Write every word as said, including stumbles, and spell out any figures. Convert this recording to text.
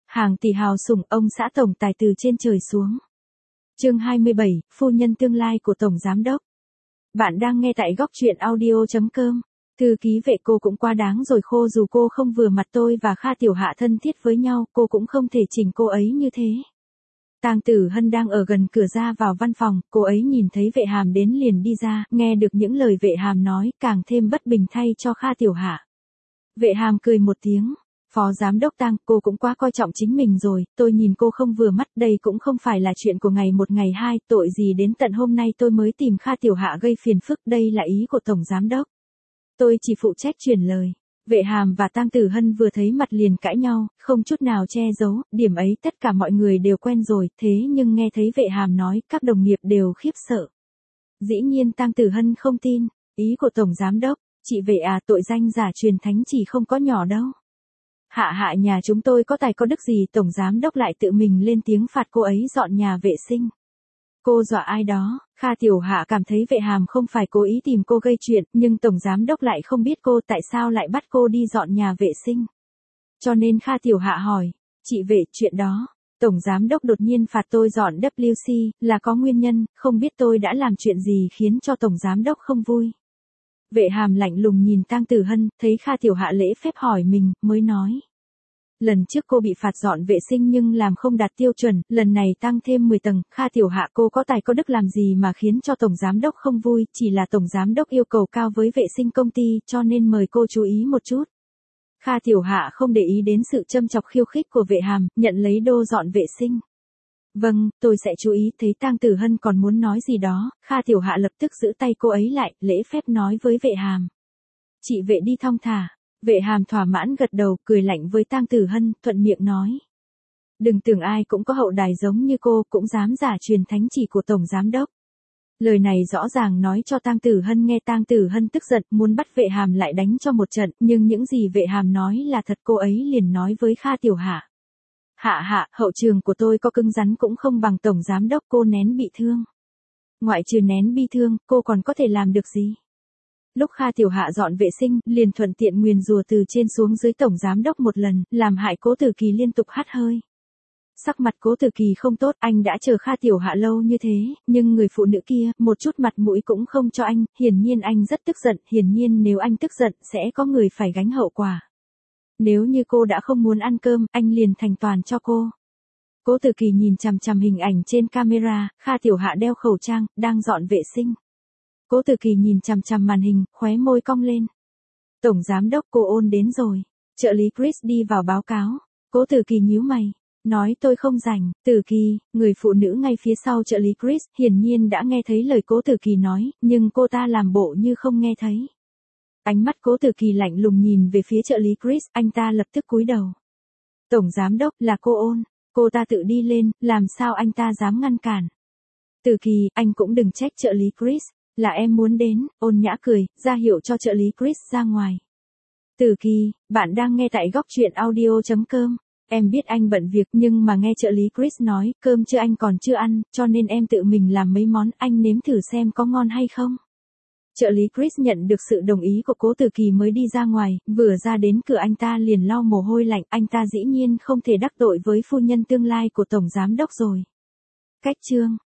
Hàng tỷ hào sủng ông xã tổng tài từ trên trời xuống. Chương hai mươi bảy, phu nhân tương lai của tổng giám đốc. Bạn đang nghe tại góc truyện audio chấm com. Thư ký vệ cô cũng quá đáng rồi, khô dù cô không vừa mặt tôi và Kha Tiểu Hạ thân thiết với nhau, cô cũng không thể chỉnh cô ấy như thế. Tang Tử Hân đang ở gần cửa ra vào văn phòng, cô ấy nhìn thấy Vệ Hàm đến liền đi ra, nghe được những lời Vệ Hàm nói, càng thêm bất bình thay cho Kha Tiểu Hạ. Vệ Hàm cười một tiếng. Phó giám đốc Tang, cô cũng quá coi trọng chính mình rồi, tôi nhìn cô không vừa mắt, đây cũng không phải là chuyện của ngày một ngày hai, tội gì đến tận hôm nay tôi mới tìm Kha Tiểu Hạ gây phiền phức, đây là ý của tổng giám đốc. Tôi chỉ phụ trách truyền lời. Vệ Hàm và Tang Tử Hân vừa thấy mặt liền cãi nhau, không chút nào che giấu, điểm ấy tất cả mọi người đều quen rồi, thế nhưng nghe thấy Vệ Hàm nói, các đồng nghiệp đều khiếp sợ. Dĩ nhiên Tang Tử Hân không tin, ý của tổng giám đốc, chị Vệ à, tội danh giả truyền thánh chỉ không có nhỏ đâu. Hạ hạ nhà chúng tôi có tài có đức gì, tổng giám đốc lại tự mình lên tiếng phạt cô ấy dọn nhà vệ sinh. Cô dọa ai đó? Kha Tiểu Hạ cảm thấy Vệ Hàm không phải cố ý tìm cô gây chuyện, nhưng tổng giám đốc lại không biết cô tại sao lại bắt cô đi dọn nhà vệ sinh. Cho nên Kha Tiểu Hạ hỏi, chị Vệ, chuyện đó, tổng giám đốc đột nhiên phạt tôi dọn W C, là có nguyên nhân, không biết tôi đã làm chuyện gì khiến cho tổng giám đốc không vui. Vệ Hàm lạnh lùng nhìn Tang Tử Hân, thấy Kha Tiểu Hạ lễ phép hỏi mình, mới nói. Lần trước cô bị phạt dọn vệ sinh nhưng làm không đạt tiêu chuẩn, lần này tăng thêm mười tầng, Kha Tiểu Hạ cô có tài có đức làm gì mà khiến cho tổng giám đốc không vui, chỉ là tổng giám đốc yêu cầu cao với vệ sinh công ty, cho nên mời cô chú ý một chút. Kha Tiểu Hạ không để ý đến sự châm chọc khiêu khích của Vệ Hàm, nhận lấy đô dọn vệ sinh. Vâng, tôi sẽ chú ý. Thấy Tang Tử Hân còn muốn nói gì đó, Kha Tiểu Hạ lập tức giữ tay cô ấy lại, lễ phép nói với Vệ Hàm. Chị Vệ đi thong thả. Vệ Hàm thỏa mãn gật đầu, cười lạnh với Tang Tử Hân, thuận miệng nói. Đừng tưởng ai cũng có hậu đài giống như cô, cũng dám giả truyền thánh chỉ của tổng giám đốc. Lời này rõ ràng nói cho Tang Tử Hân nghe. Tang Tử Hân tức giận, muốn bắt Vệ Hàm lại đánh cho một trận, nhưng những gì Vệ Hàm nói là thật, cô ấy liền nói với Kha Tiểu Hạ. Hạ hạ, hậu trường của tôi có cứng rắn cũng không bằng tổng giám đốc cô nén bị thương. Ngoại trừ nén bi thương, cô còn có thể làm được gì? Lúc Kha Tiểu Hạ dọn vệ sinh, liền thuận tiện nguyền rủa từ trên xuống dưới tổng giám đốc một lần, làm hại Cố Tử Kỳ liên tục hắt hơi. Sắc mặt Cố Tử Kỳ không tốt, anh đã chờ Kha Tiểu Hạ lâu như thế, nhưng người phụ nữ kia, một chút mặt mũi cũng không cho anh, hiển nhiên anh rất tức giận, hiển nhiên nếu anh tức giận, sẽ có người phải gánh hậu quả. Nếu như cô đã không muốn ăn cơm, anh liền thành toàn cho cô. Cố Tử Kỳ nhìn chằm chằm hình ảnh trên camera, Kha Tiểu Hạ đeo khẩu trang, đang dọn vệ sinh. Cố Tử Kỳ nhìn chằm chằm màn hình, khóe môi cong lên. Tổng giám đốc, cô ôn đến rồi. Trợ lý Chris đi vào báo cáo. Cố Tử Kỳ nhíu mày, nói tôi không rảnh. Tử Kỳ, người phụ nữ ngay phía sau trợ lý Chris, hiển nhiên đã nghe thấy lời Cố Tử Kỳ nói, nhưng cô ta làm bộ như không nghe thấy. Ánh mắt Cố Tử Kỳ lạnh lùng nhìn về phía trợ lý Chris, anh ta lập tức cúi đầu. Tổng giám đốc, là cô ôn. Cô ta tự đi lên, làm sao anh ta dám ngăn cản. Tử Kỳ, anh cũng đừng trách trợ lý Chris. Là em muốn đến, ôn nhã cười, ra hiệu cho trợ lý Chris ra ngoài. Tử Kỳ, bạn đang nghe tại góc truyện audio chấm com. Em biết anh bận việc nhưng mà nghe trợ lý Chris nói, cơm trưa anh còn chưa ăn, cho nên em tự mình làm mấy món, anh nếm thử xem có ngon hay không. Trợ lý Chris nhận được sự đồng ý của Cố Tử Kỳ mới đi ra ngoài, vừa ra đến cửa anh ta liền lau mồ hôi lạnh, anh ta dĩ nhiên không thể đắc tội với phu nhân tương lai của tổng giám đốc rồi. Cách chương